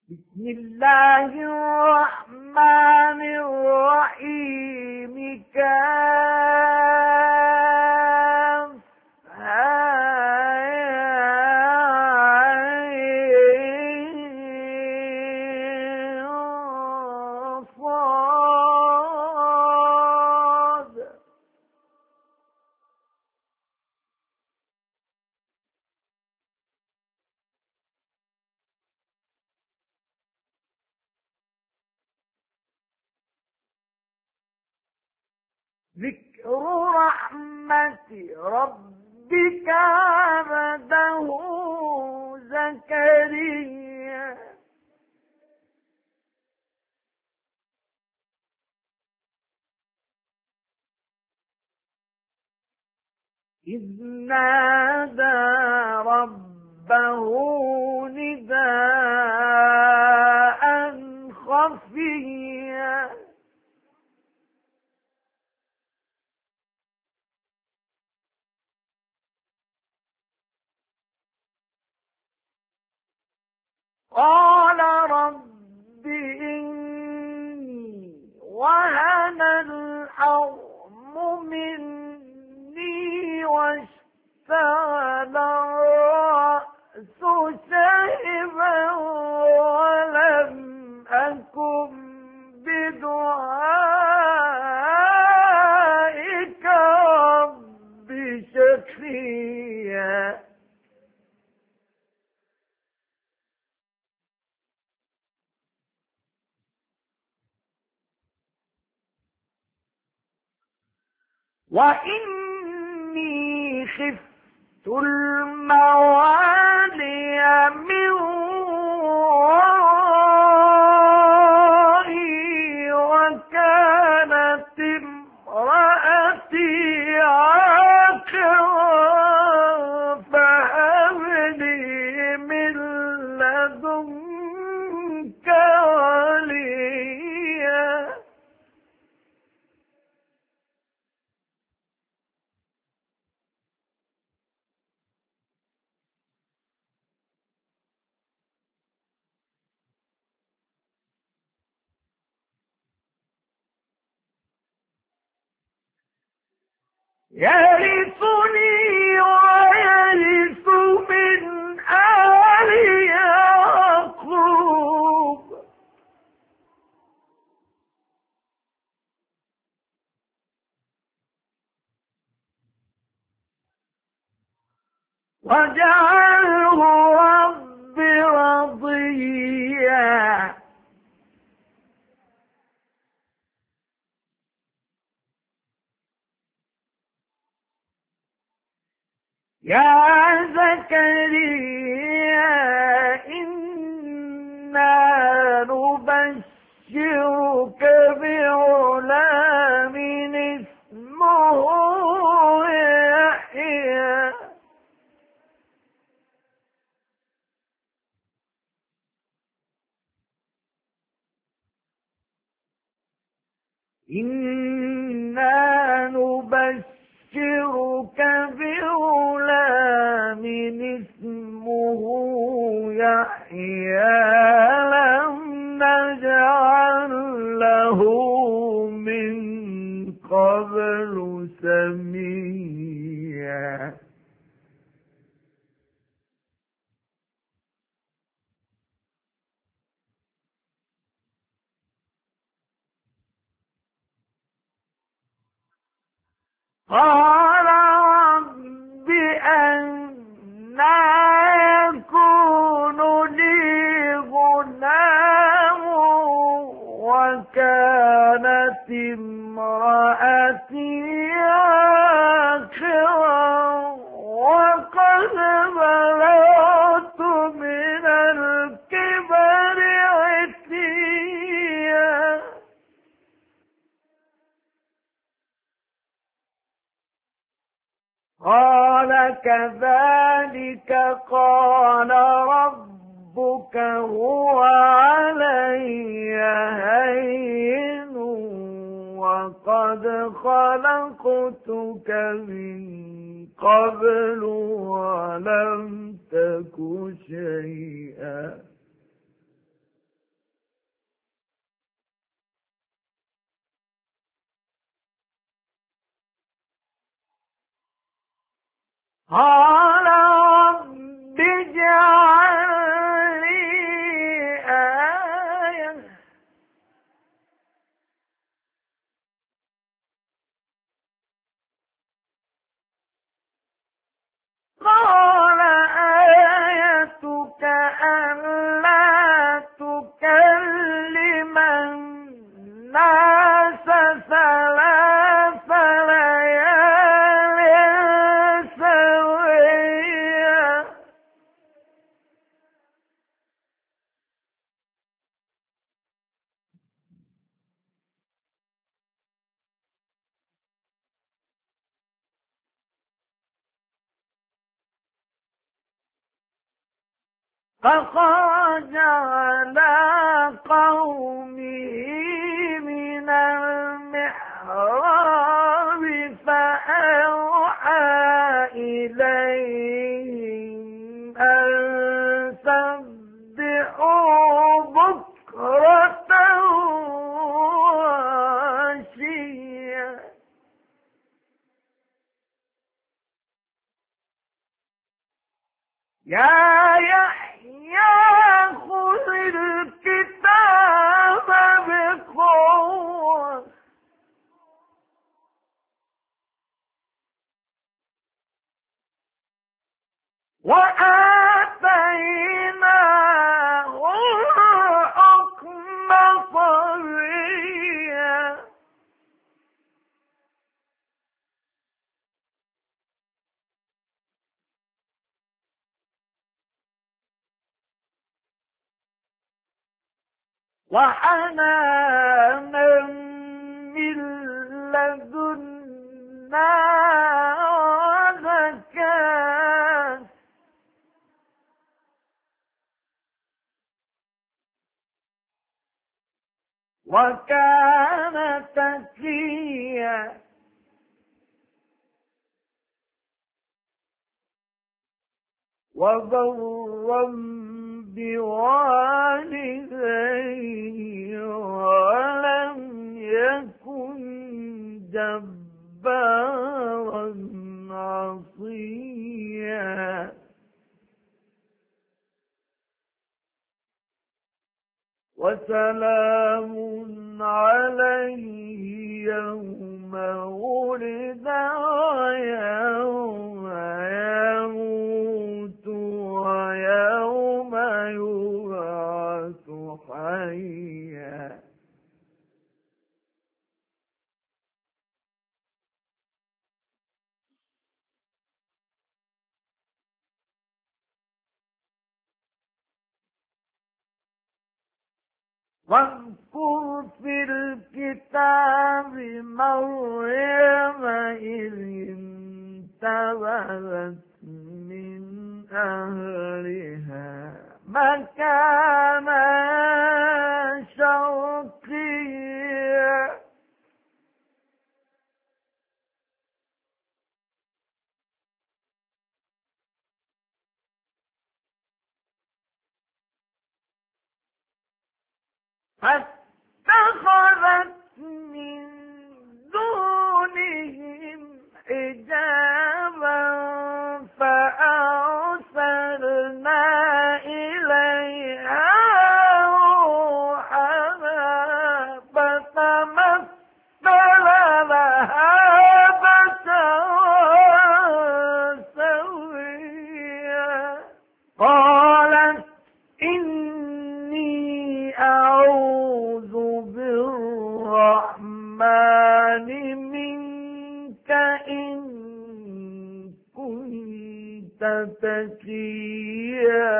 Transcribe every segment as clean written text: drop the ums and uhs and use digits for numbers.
بسم الله الرحمن الرحيم ذكر رحمة ربك عبده زكريا إذ نادى ربه نداء خفيا قال رب إني وهن العظم مني واشتعل الرأس شيبا ولم أكن بدعائك رب شقيا وإني خفت الموالي من ورائي وكانت امرأتي عاقرا فهب لي من لدنك وليا يرثني ويرث من آل يعقوب واجعله رب رضيا يا زكريا إنا نبشرك بغلام اسمه يحيى إنا نبشرك بغلام اسمه يحيى لم نجعل له من قبل سميا قال رب أنى يكون لي غلام وكانت امرأتي عاقرا وقد بلغت من الكبر عتيا قال كذلك قال ربك هو علي هين وقد خلقتك من قبل ولم تك شيئا قال رب اجعل لي آية قال آيتك ألا تكلم الناس ثلاث ليال سويا فخرج على قومه من المحراب فأوحى إليهم أن سبحوا بكرة وعشيا يا يحيى خذ الكتاب بقوة وآتيناه الحكم صبيا وحنانا من لدنا وزكاة وكان تقيا وبرا بوالديه ولم يكن جبارا عصيا وسلام عليه يوم ولد ويوم يموت ويوم يبعث حيا واذكر في الكتاب مريم إذ انتبذت من أهلها مكانا شرقيا فاتخذت من دونهم حجابا فأرسلنا إليها روحنا فتمثل لها بشرا سويا قالت إني أعوذ بالرحمن منك إن كنت تقيا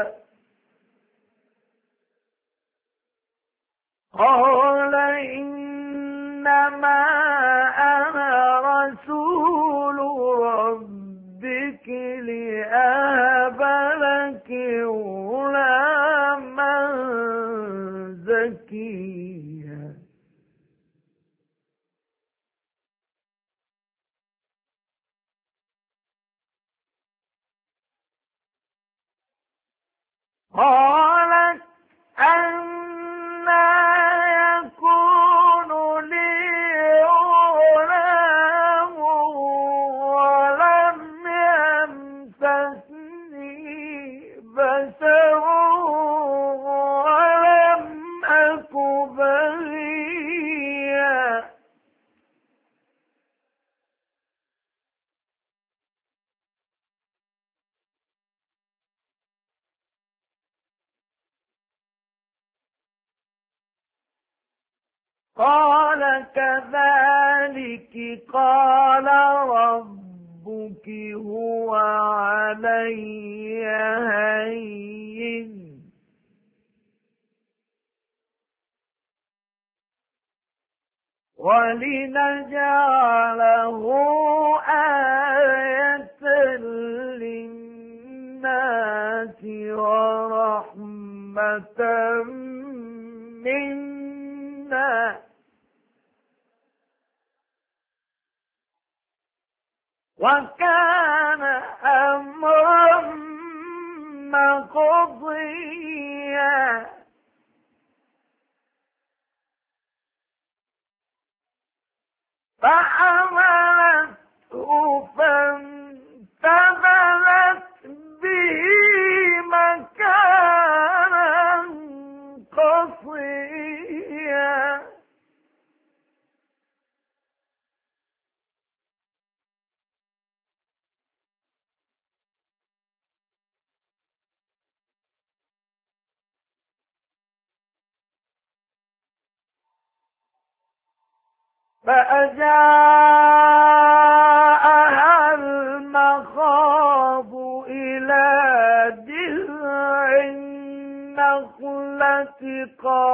قال إنما أنا رسول ربك لأهب لك غلاما زكيا قالت أنى يكون لي غلام ولم بشر ولم أك بغيا. قال كذلك قال ربك هو علي هين ولنجعله آية للناس ورحمة منا وكان أمرا مقضيا. فحملته فانتبذت به مكانا قصيا. فأجاءها المخاض إلى جذع النخلة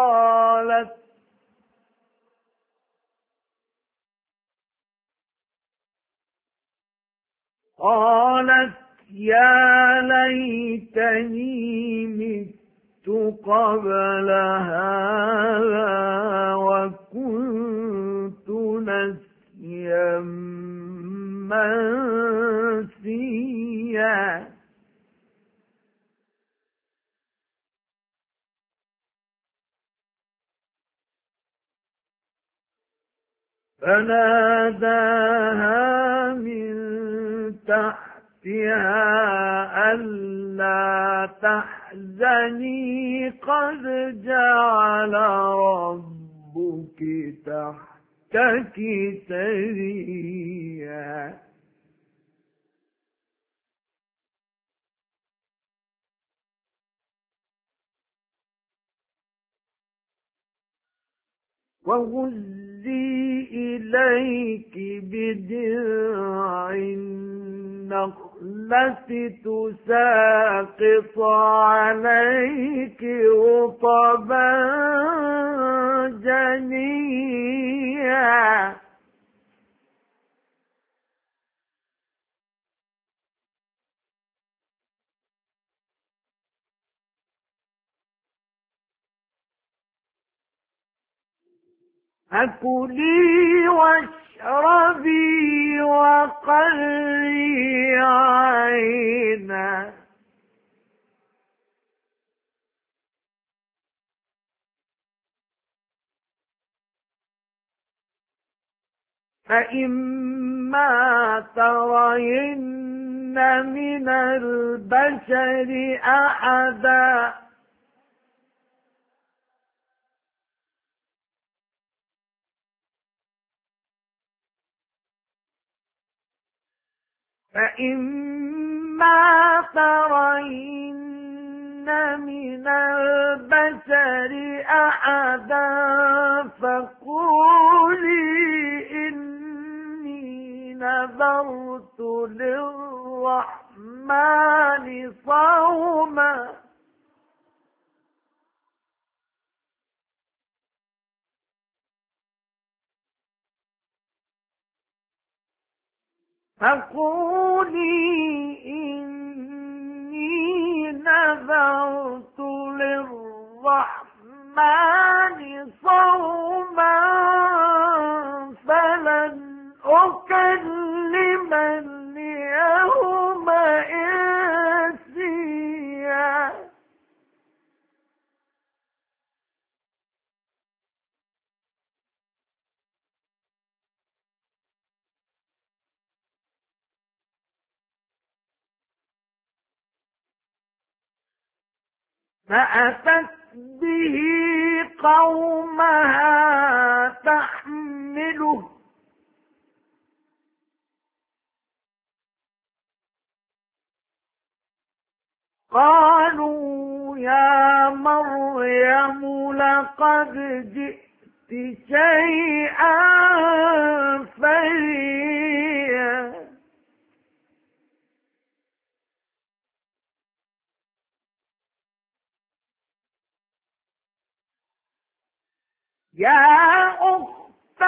قالت يا ليتني مت قبل هذا وكنت نسيا منسيا. فناداها من تحتها ألا تحزني قد جعل ربك تحتك سريا. وهزي إليك بجذع النخلة تساقط عليك رطبا جنيا. فكلي واشربي وقري عينا فإما ترين من البشر أحدا من البشر أحدا فقولي إني نذرت للرحمن صوما فلن أكلم اليوم إنسيا. فأتت به قومها تحمله قالوا يا مريم لقد جئت شيئا فريا يا أخت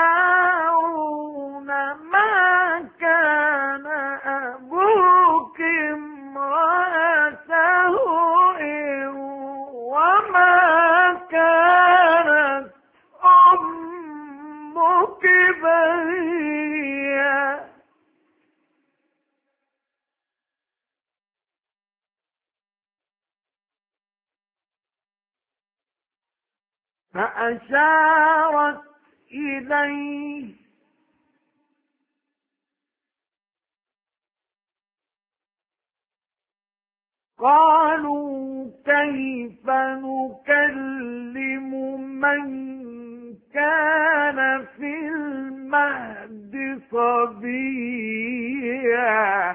هارون ما كان أبوك امرأ سوء وما كانت أمك بغيا فأشارت إليه قالوا كيف نكلم من كان في المهد صبيا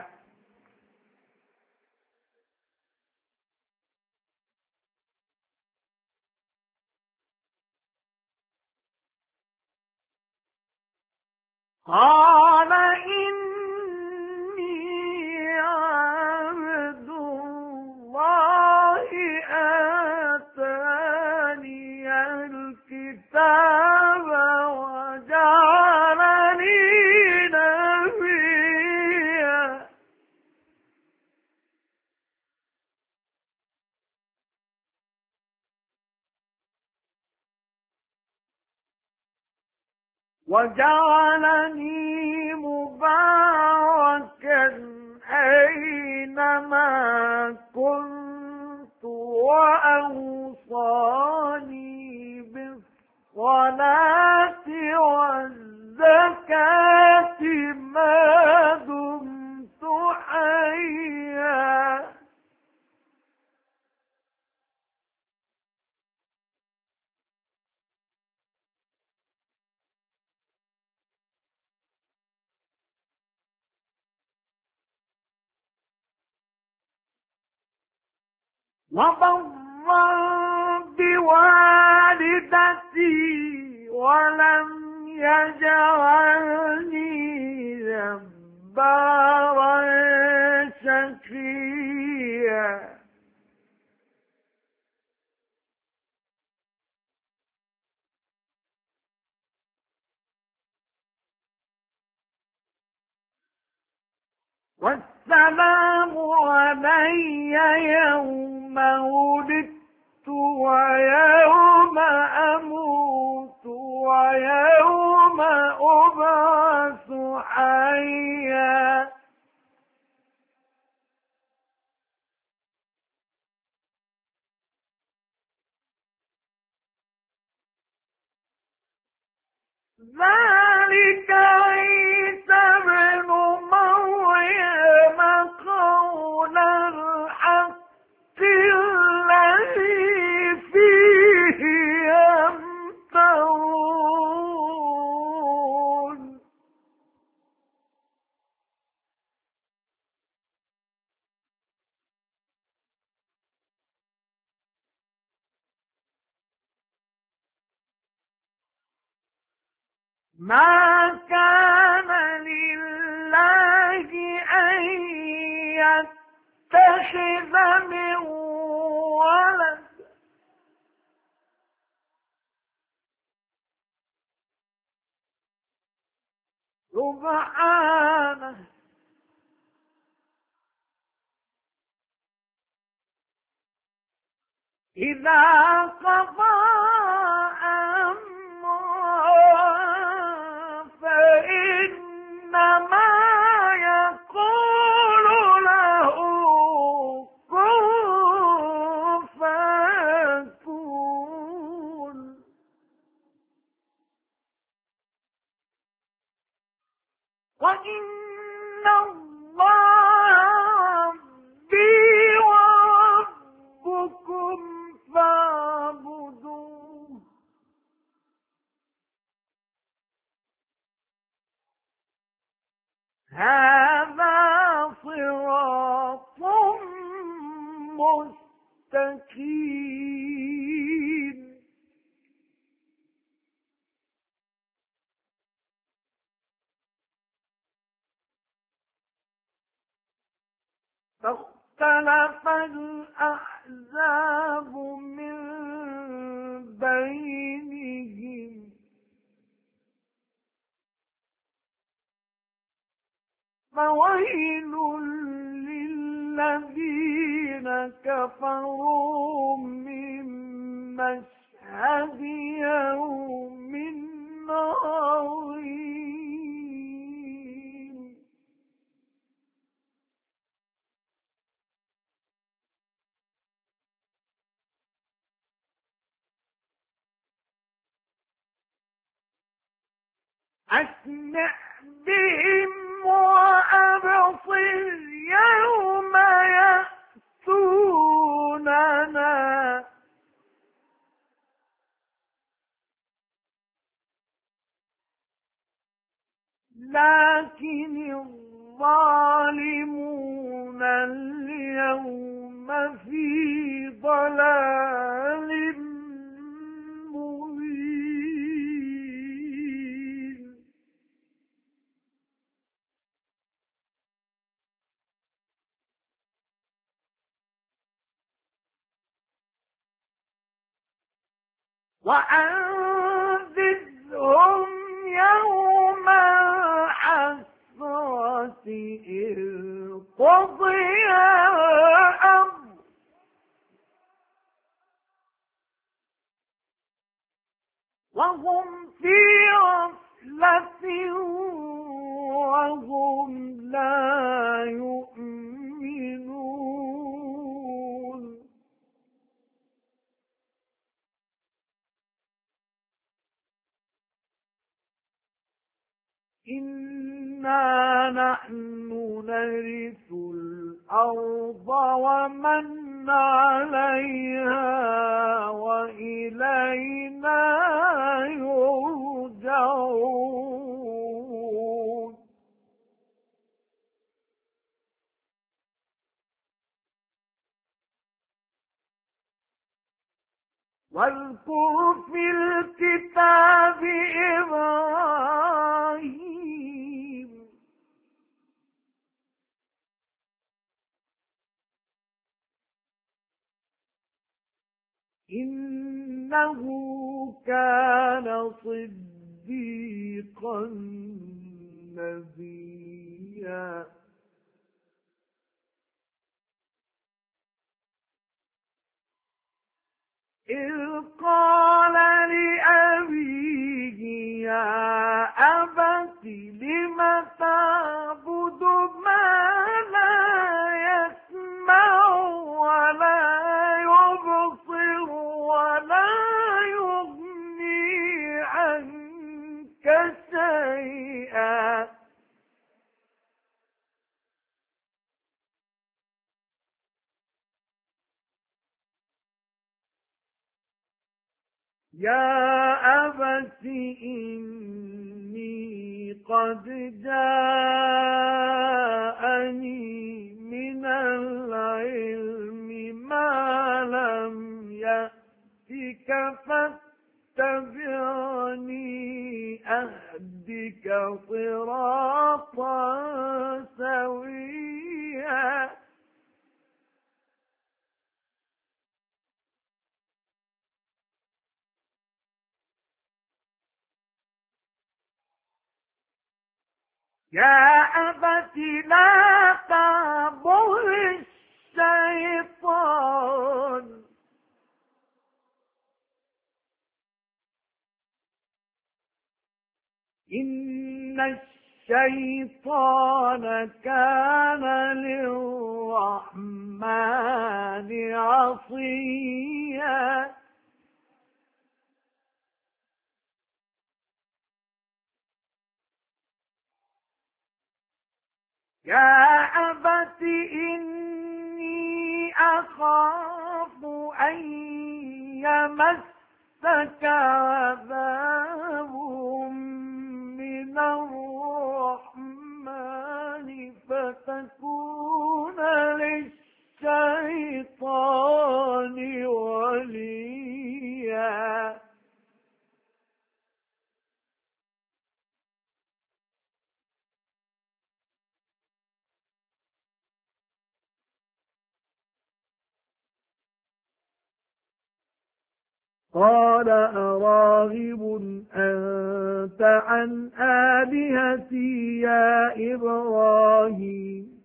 قال إني عبد الله آتاني الكتاب وجعلني نبيا وجعلني مباركا أينما كنت وأوصاني بالصلاة والزكاة ما دمت حيا وبرا بوالدتي ولم يجعلني جبارا شقيا والسلام علي يوم ولدت ويوم أموت ويوم أبعث حيا ذلك عيسى ابن مريم قول الحق الذي فيه يمترون ما كان لله أن يتخذ من ولد سبحانه إذا قضى أمرا فإنما يقول له كن فيكون وإن الله ربي وربكم للمتقين فاختلف الأحزاب من بينهم فويل للذين كفروا من مشهد يوم عظيم أسمع بهم وأبصر يوم يأتوننا لكن الظالمون اليوم في ضلال مبين وأنذرهم يوم الحسرة إذ قضي الأمر وهم في غفلة وهم لا يؤمنون إنا نحن نرث الأرض ومن عليها وإلينا يرجعون واذكر في الكتاب إبراهيم إنه كان صديقا نبيا إذ قال لأبيه يا أبت لم تعبد ما لا يسمع ولا يبصر ولا يغني عنك شيئا يا أبت إني قد جاءني من العلم ما لم يأتك فاتبعني أهدك صراطا سويا يا أبت لا تعبد الشيطان إن الشيطان كان للرحمن عصيا يا أبت إني أخاف أن يمسك عذاب من الرحمن فتكون للشيطان قال أراغب أنت عن آلهتي يا إبراهيم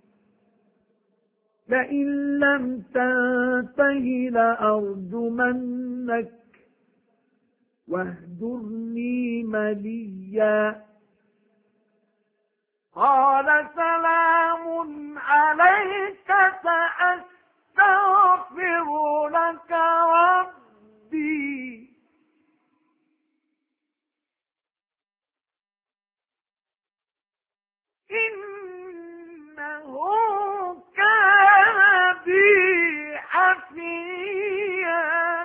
لئن لم تنته لأرجمنك واهجرني مليا قال سلام عليك سأستغفر لك ربي إنه كان بي حفيا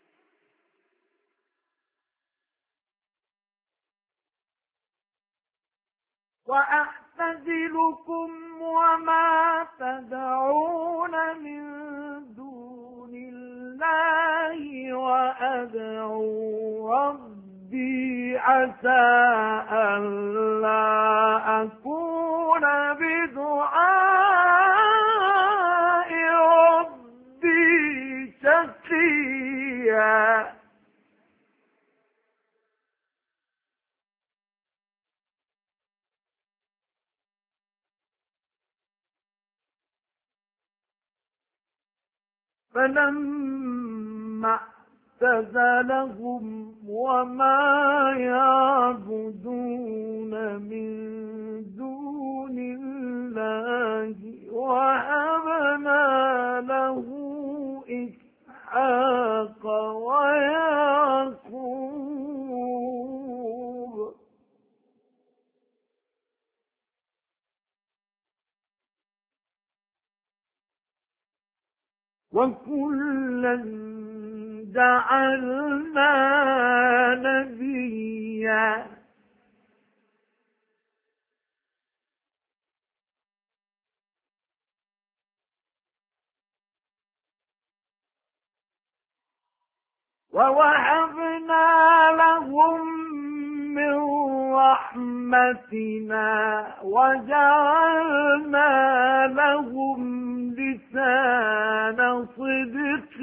وأعتزلكم وما تدعون من دون الله وأدعو ربي عسى ألا أكون بدعاء ربي شقيا فلما اعتزلهم وما يعبدون من دون الله وهبنا له إسحاق ويعقوب وكلا جعلنا نبيا ووهبنا لهم من رحمتنا وجعلنا لهم لسان صدق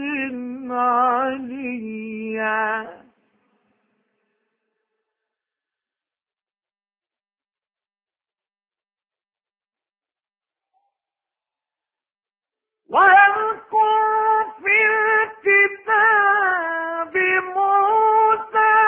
عليا واذكر في الكتاب موسى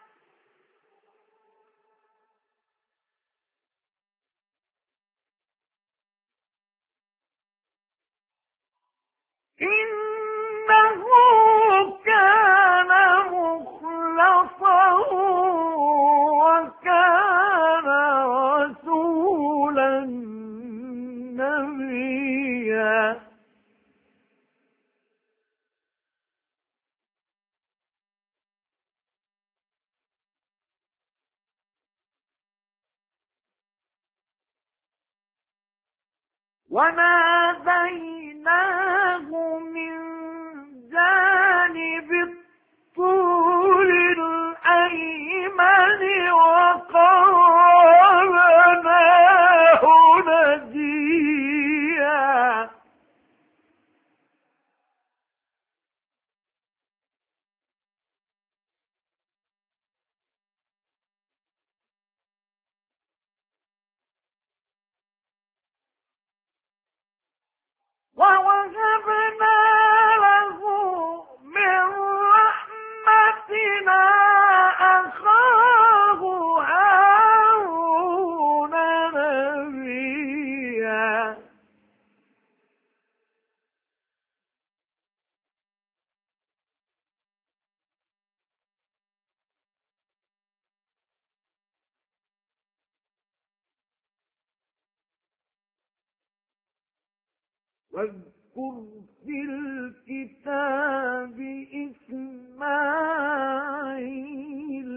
إنه كان مخلصا وكان رسولا نبيا وناديناه من جانب الطور الأيمن وقربناه نجيا ووهبنا له من رحمتنا أخاه هارون نبيا واذكر في الكتاب إسماعيل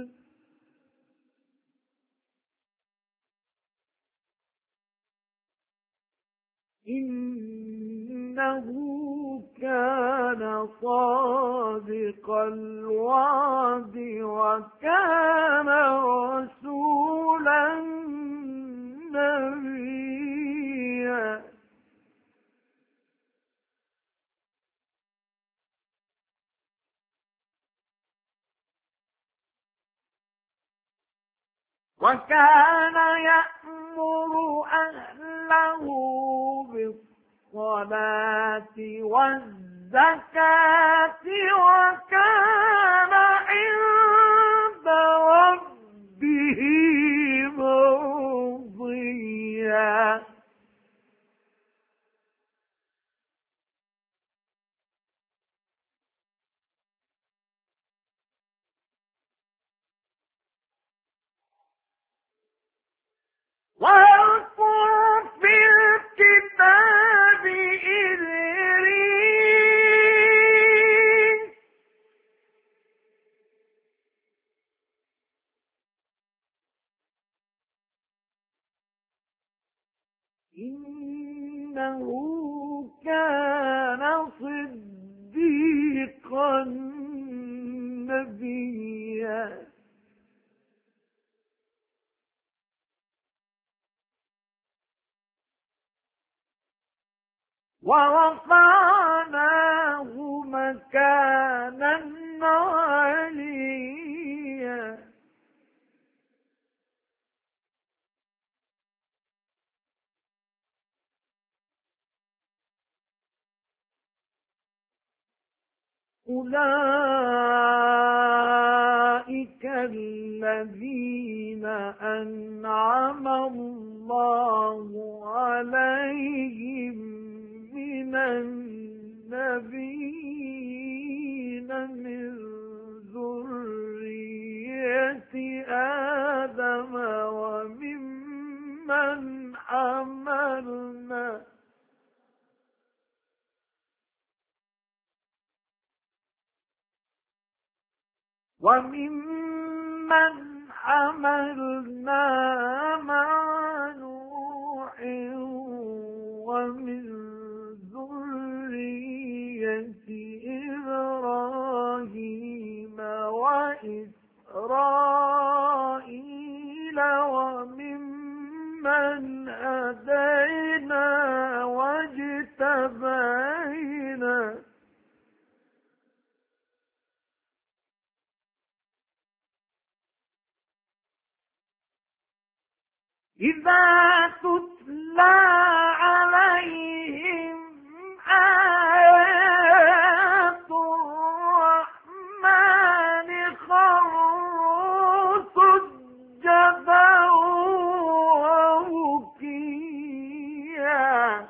إنه كان صادق الوعد وكان رسولا نبيا وكان يأمر أهله بالصلاة والزكاة وكان عند ربه مرضيا. واذكر في الكتاب إدريس إنه كان صديقا نبيا. ورفعناه مكانا عليا. أولئك الذين أنعم الله عليهم من النبيين من ذرية آدم وممن حملنا مع نوح ومن ذرية إبراهيم وإسرائيل وممن هدينا واجتبينا. إذا تتلى عليهم آيات الرحمن خروا سجدا وبكيا.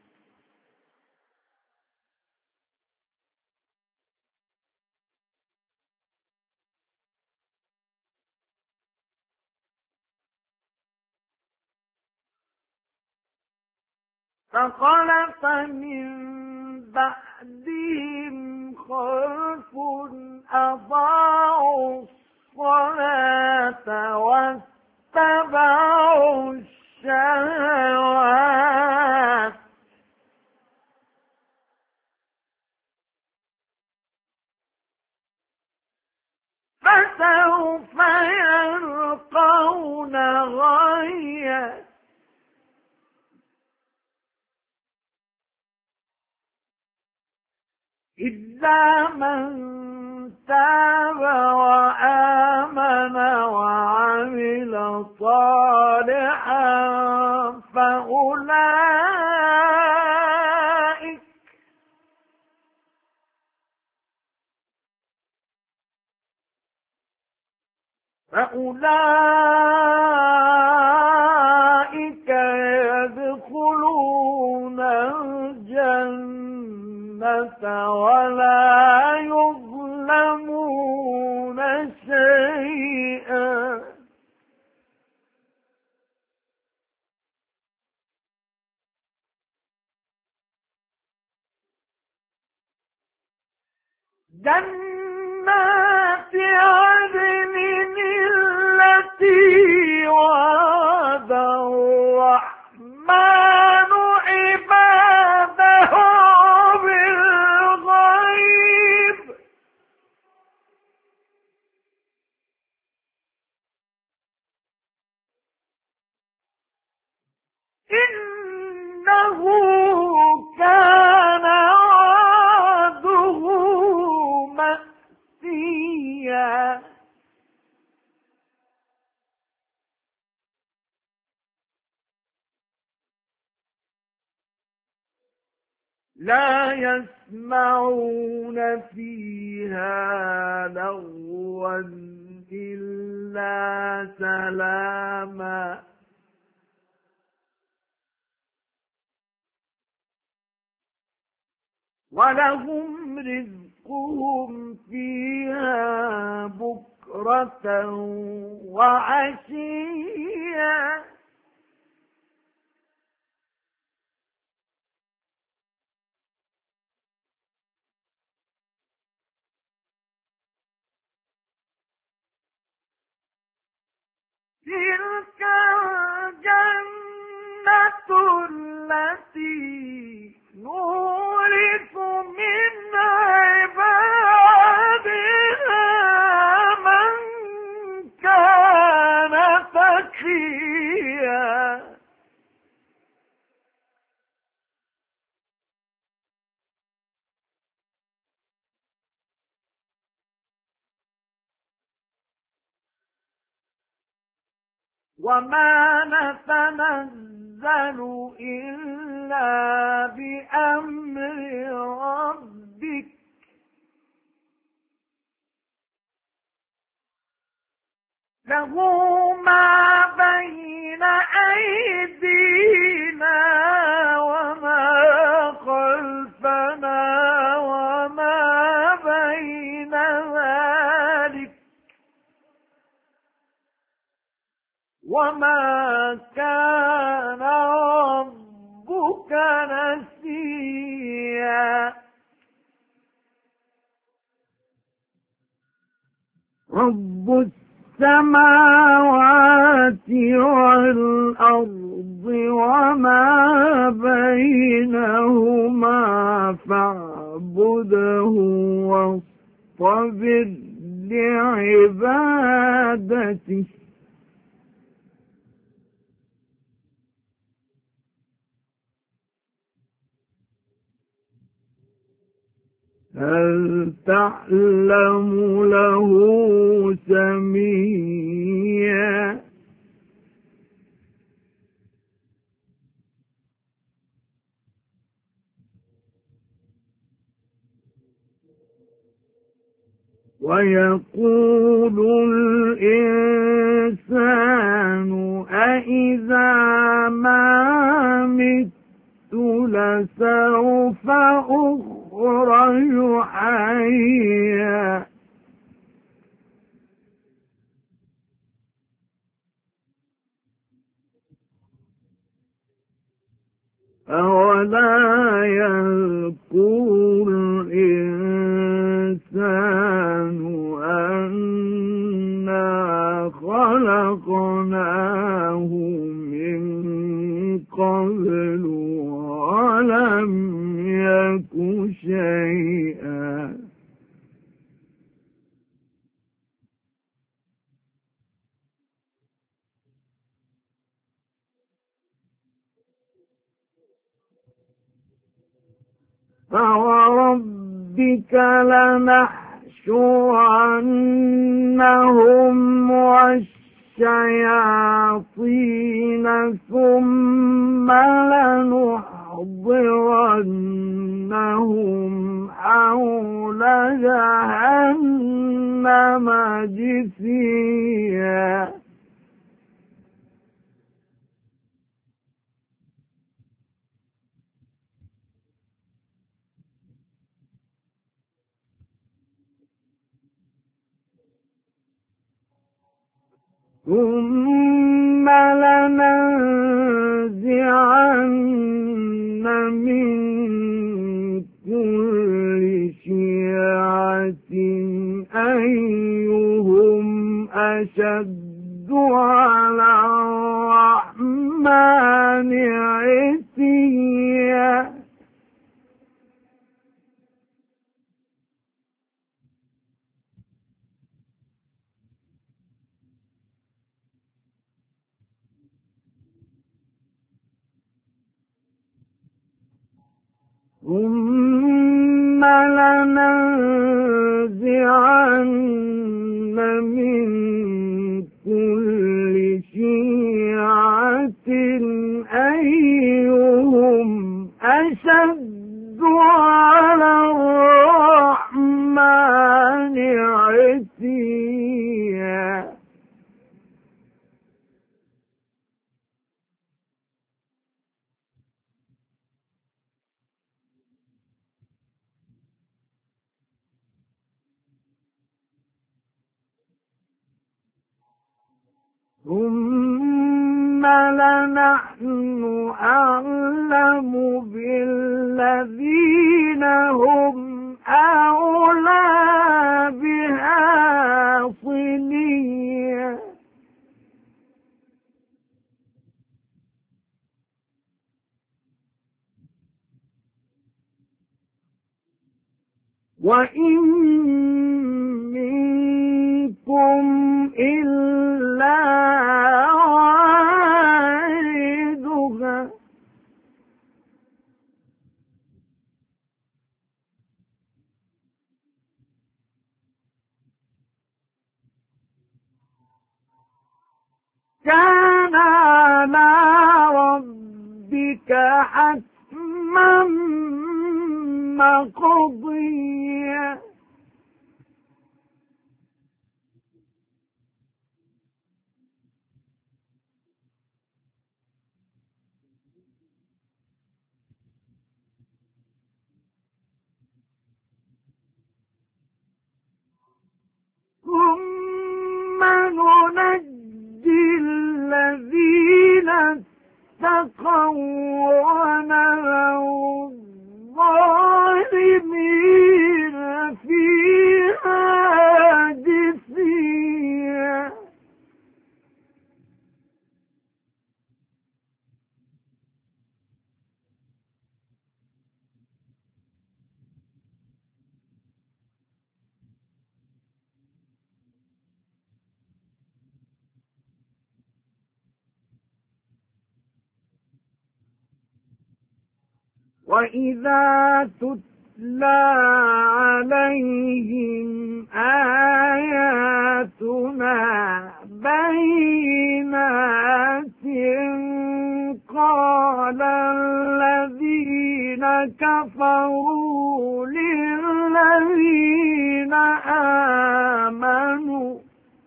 فخلف من بعدهم خلف أضاعوا الصلاة واتبعوا الشهوات فسوف يلقون غيا. إلا من تاب وآمن وعمل صالحا فأولئك يدخلون الجنة ولا يظلمون شيئا. جنات عدن التي وعد الرحمن عباده بالغيب إنه كان وعده مأتيا. لا يسمعون فيها لغوا إلا سلاما ولهم رزقهم فيها بكرة وعشيا تلك الجنة التي نورث من عبادنا من كان تقيا وما نتنزل إلا بأمر ربك له ما بين أيدينا وما خلفنا وما بين ذلك وما كان ربك نسيا رب السماوات والأرض وما بينهما فاعبده واصطبر لعبادته هل تعلم له سميا ويقول الإنسان أإذا ما مت لسوف أخرج حيا أولا يذكر الإنسان أنا خلقناه من قبل ولم يك شيئا فوربك لنحشرنهم والشياطين ثم لنحضرنهم حول جهنم جثيا ثم لننزعن من كل شيعة أيهم أشد على الرحمن عتيا ثم لننزعن من كل شيعة أيهم أشد ثم لنحن أعلم بالذين هم أولى بها صليا وإن منكم إلا واردها كان على ربك حتما مقضيا ثم ننجي الذين اتقوا ونذر الظالمين فيها جثيا وإذا تتلى عليهم آياتنا بينات قال الذين كفروا للذين آمنوا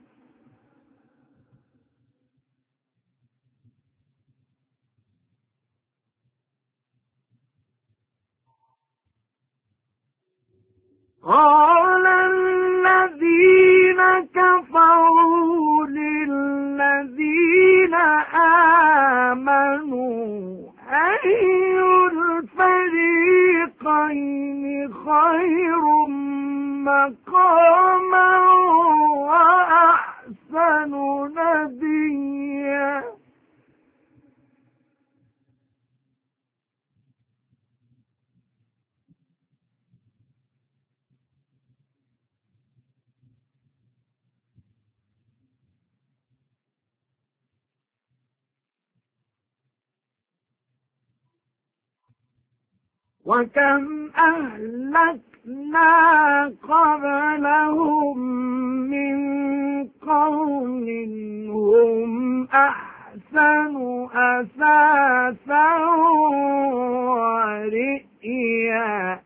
قال الذين كفروا للذين آمنوا أي الفريقين خير مقاما وأحسن نديا وكم أهلكنا قبلهم من قرن هم أحسن أثاثا ورئيا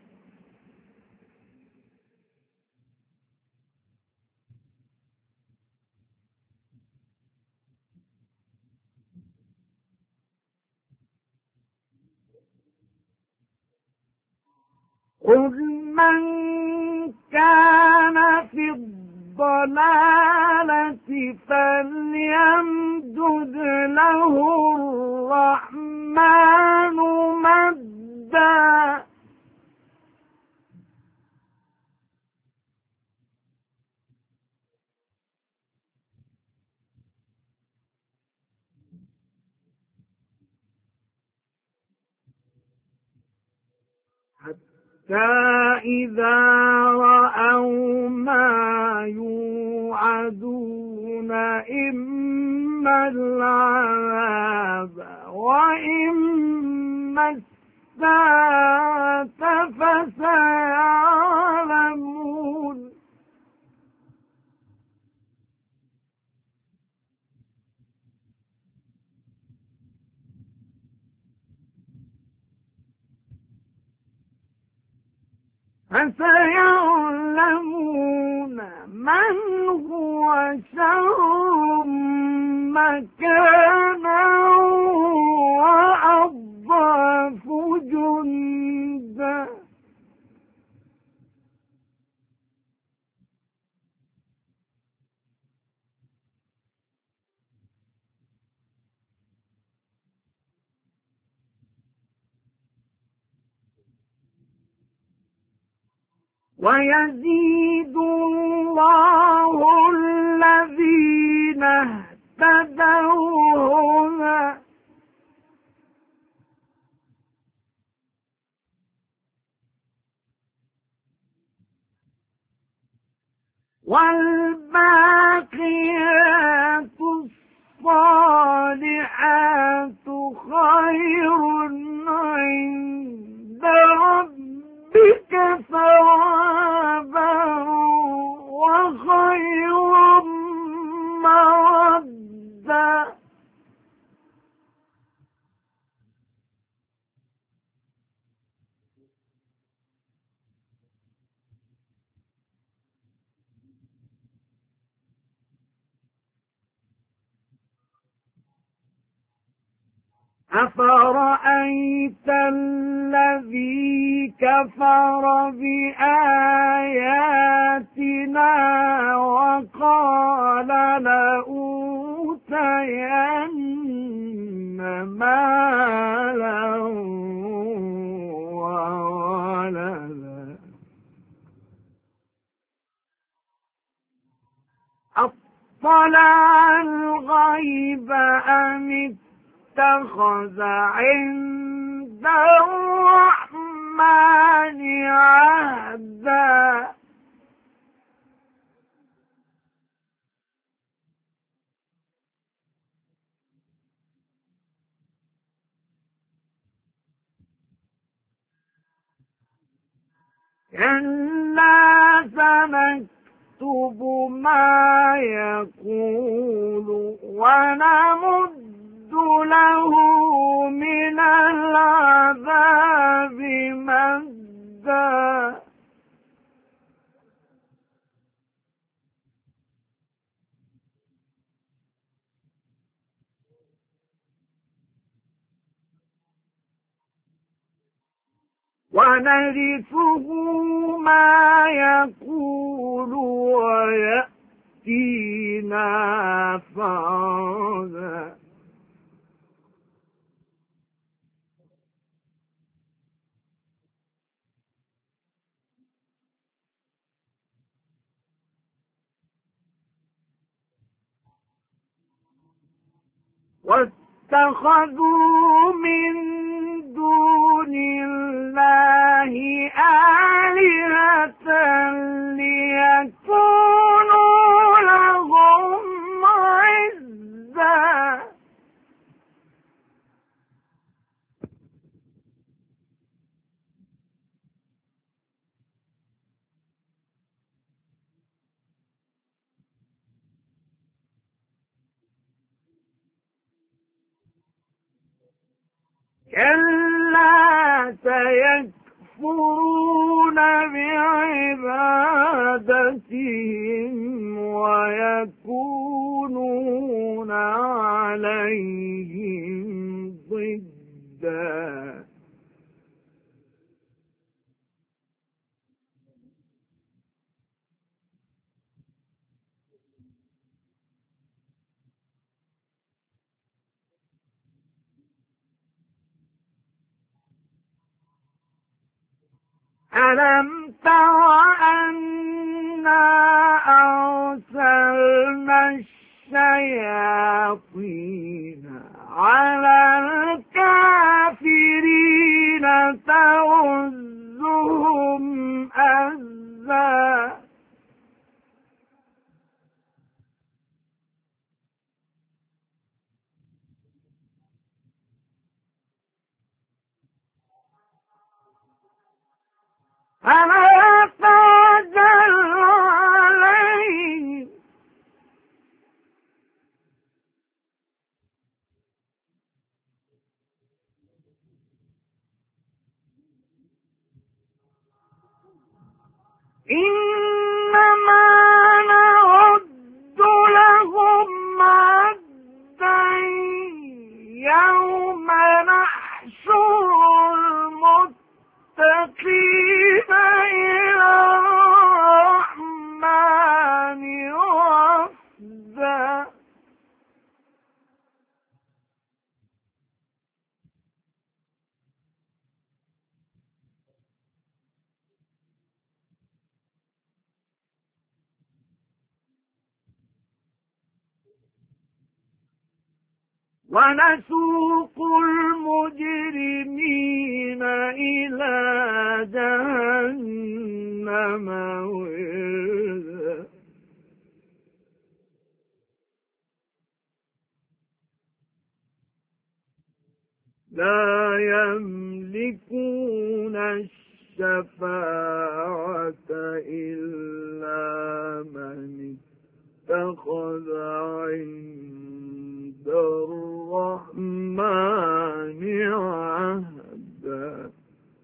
قل من كان في الضلالة فليمدد له الرحمن مدا إذا رأوا ما يوعدون إما العذاب وإما الساعة فسيعلمون فسيعلمون من هو شر مكانا وأضعف جندا ويزيد الله الذين اهتدوا هدى والباقيات الصالحات خير عند ربك ثوابا وخير مردا أفرأيت الذي كفر بآياتنا وقال لأوتين مالا وولدا أطلع الغيب أم اتخذ عند الرحمن عهدا كلا سنكتب ما يقول ونمد له من العذاب مدا ونرثه ما يقول ويأتينا فردا واتخذوا من دون الله آلهة ليكونوا لهم عزا كلا سيكفرون بعبادتهم ويكونون عليهم ضدا ألم تر أنا أرسلنا الشياطين على الكافرين تؤزهم أزا فلا تعجل عليهم إنما نعد لهم عدا يوم نحشر المتقين ونسوق المجرمين إلى جهنم وردا لا يملكون الشفاعة إلا من اتخذ عند الرحمن عهدا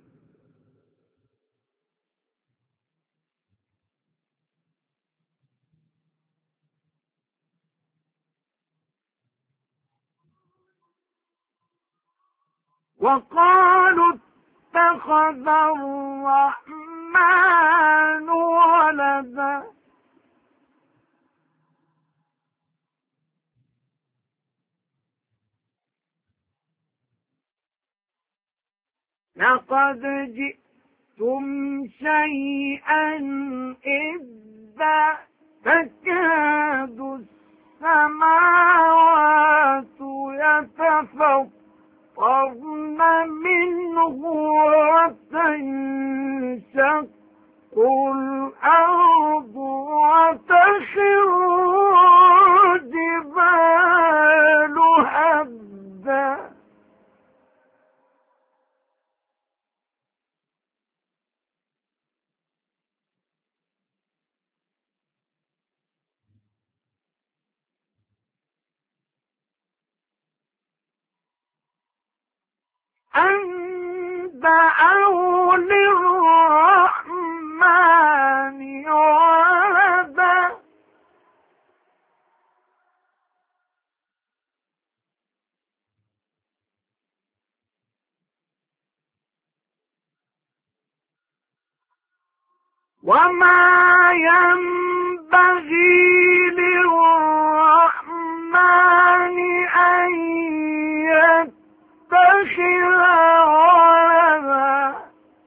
وقالوا اتخذ الرحمن ولدا لقد جئتم شيئا إذا تكاد السماوات يتفطرن منه وتنشق الأرض وتخر الجبال هدا أن دعوا للرحمن ولدا وما ينبغي للرحمن أن يتخذ ولدا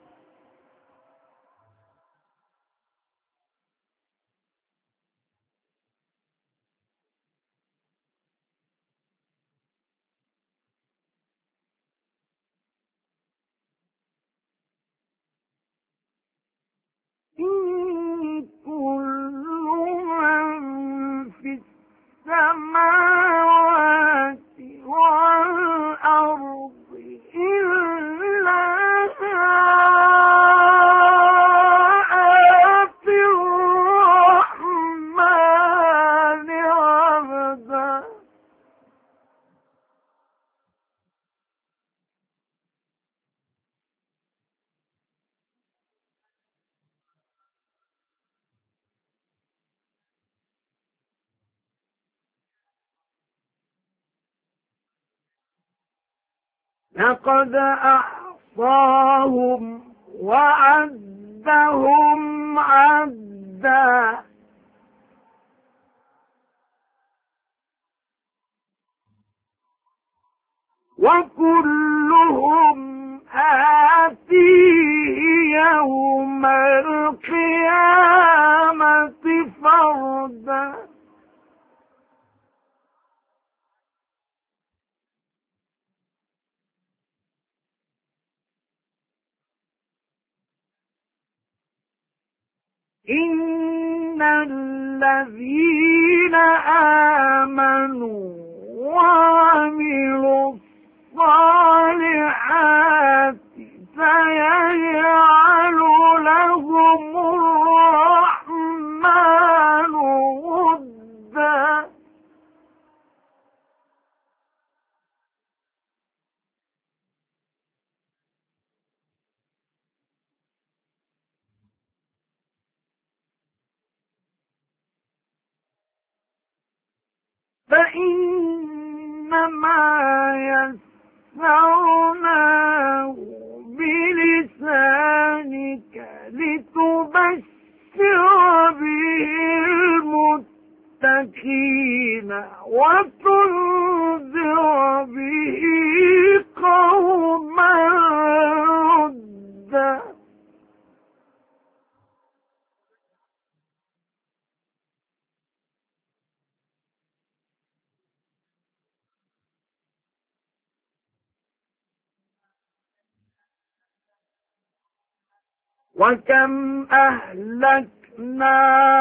إن كل من في السماوات والأرض إلا آتي الرحمن عبدا لقد أحصاهم وعدهم عدا وكلهم آتيه يوم القيامة فردا إن الذين آمنوا وعملوا الصالحات سيجعل لهم الرحمن ودا فإنما يسرناه بلسانك لتبشر به المتقين وتنذر به قوما ردا وكم أهلكنا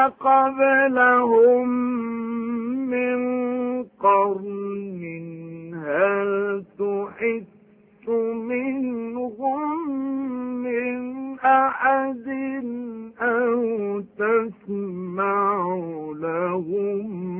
قبلهم من قرن هل تحس منهم من أحد أو تسمع لهم